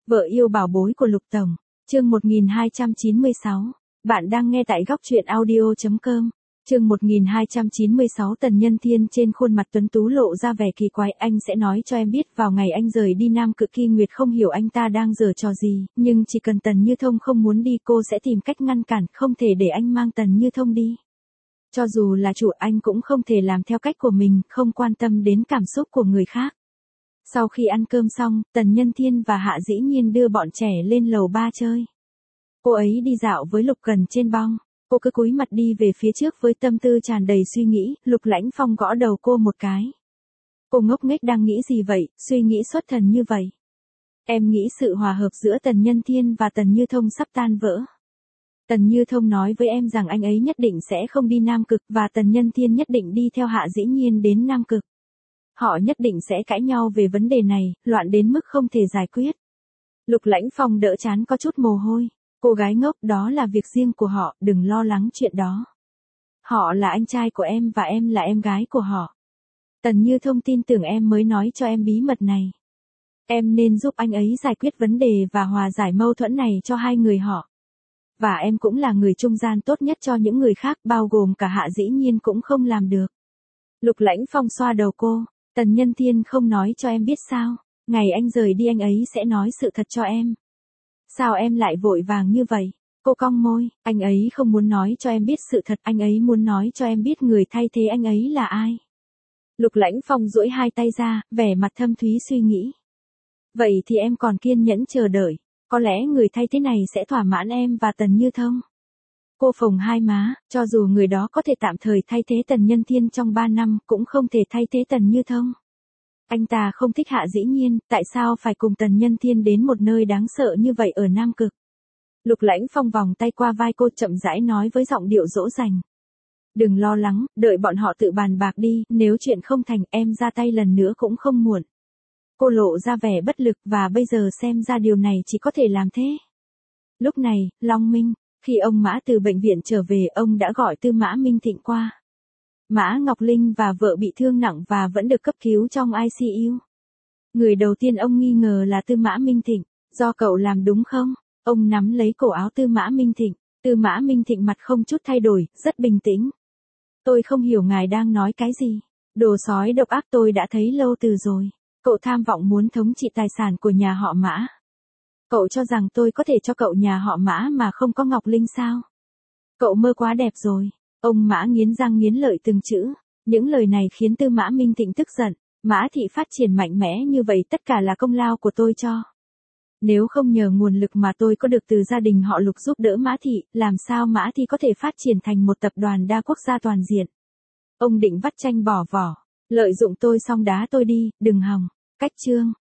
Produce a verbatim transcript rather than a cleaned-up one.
Vợ yêu bảo bối của Lục Tổng, chương một nghìn hai trăm chín mươi sáu. Bạn đang nghe tại góc truyện audio chấm com. Chương một nghìn hai trăm chín mươi sáu. Tần Nhân Thiên trên khuôn mặt tuấn tú lộ ra vẻ kỳ quái. Anh sẽ nói cho em biết vào ngày anh rời đi Nam Cực. Kỳ Nguyệt không hiểu anh ta đang giở trò gì, nhưng chỉ cần Tần Như Thông không muốn đi cô sẽ tìm cách ngăn cản, không thể để anh mang Tần Như Thông đi. Cho dù là chủ anh cũng không thể làm theo cách của mình, không quan tâm đến cảm xúc của người khác. Sau khi ăn cơm xong, Tần Nhân Thiên và Hạ Dĩ Nhiên đưa bọn trẻ lên lầu ba chơi. Cô ấy đi dạo với Lục Cần trên bong. Cô cứ cúi mặt đi về phía trước với tâm tư tràn đầy suy nghĩ. Lục Lãnh Phong gõ đầu cô một cái. Cô ngốc nghếch đang nghĩ gì vậy, suy nghĩ xuất thần như vậy. Em nghĩ sự hòa hợp giữa Tần Nhân Thiên và Tần Như Thông sắp tan vỡ. Tần Như Thông nói với em rằng anh ấy nhất định sẽ không đi Nam Cực và Tần Nhân Thiên nhất định đi theo Hạ Dĩ Nhiên đến Nam Cực. Họ nhất định sẽ cãi nhau về vấn đề này, loạn đến mức không thể giải quyết. Lục Lãnh Phong đỡ chán có chút mồ hôi. Cô gái ngốc, đó là việc riêng của họ, đừng lo lắng chuyện đó. Họ là anh trai của em và em là em gái của họ. Tần Như Thông tin tưởng em mới nói cho em bí mật này. Em nên giúp anh ấy giải quyết vấn đề và hòa giải mâu thuẫn này cho hai người họ. Và em cũng là người trung gian tốt nhất cho những người khác, bao gồm cả Hạ Dĩ Nhiên cũng không làm được. Lục Lãnh Phong xoa đầu cô. Tần Nhân Thiên không nói cho em biết sao, ngày anh rời đi anh ấy sẽ nói sự thật cho em. Sao em lại vội vàng như vậy? Cô cong môi, anh ấy không muốn nói cho em biết sự thật, anh ấy muốn nói cho em biết người thay thế anh ấy là ai. Lục Lãnh Phong duỗi hai tay ra, vẻ mặt thâm thúy suy nghĩ. Vậy thì em còn kiên nhẫn chờ đợi, có lẽ người thay thế này sẽ thỏa mãn em và Tần Như Thông. Cô phồng hai má, cho dù người đó có thể tạm thời thay thế Tần Nhân Thiên trong ba năm, cũng không thể thay thế Tần Như Thông. Anh ta không thích Hạ Dĩ Nhiên, tại sao phải cùng Tần Nhân Thiên đến một nơi đáng sợ như vậy ở Nam Cực? Lục Lãnh Phong vòng tay qua vai cô, chậm rãi nói với giọng điệu dỗ dành. Đừng lo lắng, đợi bọn họ tự bàn bạc đi, nếu chuyện không thành em ra tay lần nữa cũng không muộn. Cô lộ ra vẻ bất lực và bây giờ xem ra điều này chỉ có thể làm thế. Lúc này, Long Minh, khi ông Mã từ bệnh viện trở về, ông đã gọi Tư Mã Minh Thịnh qua. Mã Ngọc Linh và vợ bị thương nặng và vẫn được cấp cứu trong i xê u. Người đầu tiên ông nghi ngờ là Tư Mã Minh Thịnh, do cậu làm đúng không? Ông nắm lấy cổ áo Tư Mã Minh Thịnh, Tư Mã Minh Thịnh mặt không chút thay đổi, rất bình tĩnh. Tôi không hiểu ngài đang nói cái gì. Đồ sói độc ác tôi đã thấy lâu từ rồi. Cậu tham vọng muốn thống trị tài sản của nhà họ Mã. Cậu cho rằng tôi có thể cho cậu nhà họ Mã mà không có Ngọc Linh sao? Cậu mơ quá đẹp rồi. Ông Mã nghiến răng nghiến lợi từng chữ. Những lời này khiến Tư Mã Minh Thịnh tức giận. Mã thị phát triển mạnh mẽ như vậy tất cả là công lao của tôi cho. Nếu không nhờ nguồn lực mà tôi có được từ gia đình họ Lục giúp đỡ Mã thị, làm sao Mã thị có thể phát triển thành một tập đoàn đa quốc gia toàn diện? Ông định vắt chanh bỏ vỏ. Lợi dụng tôi xong đá tôi đi, đừng hòng. Cách chương.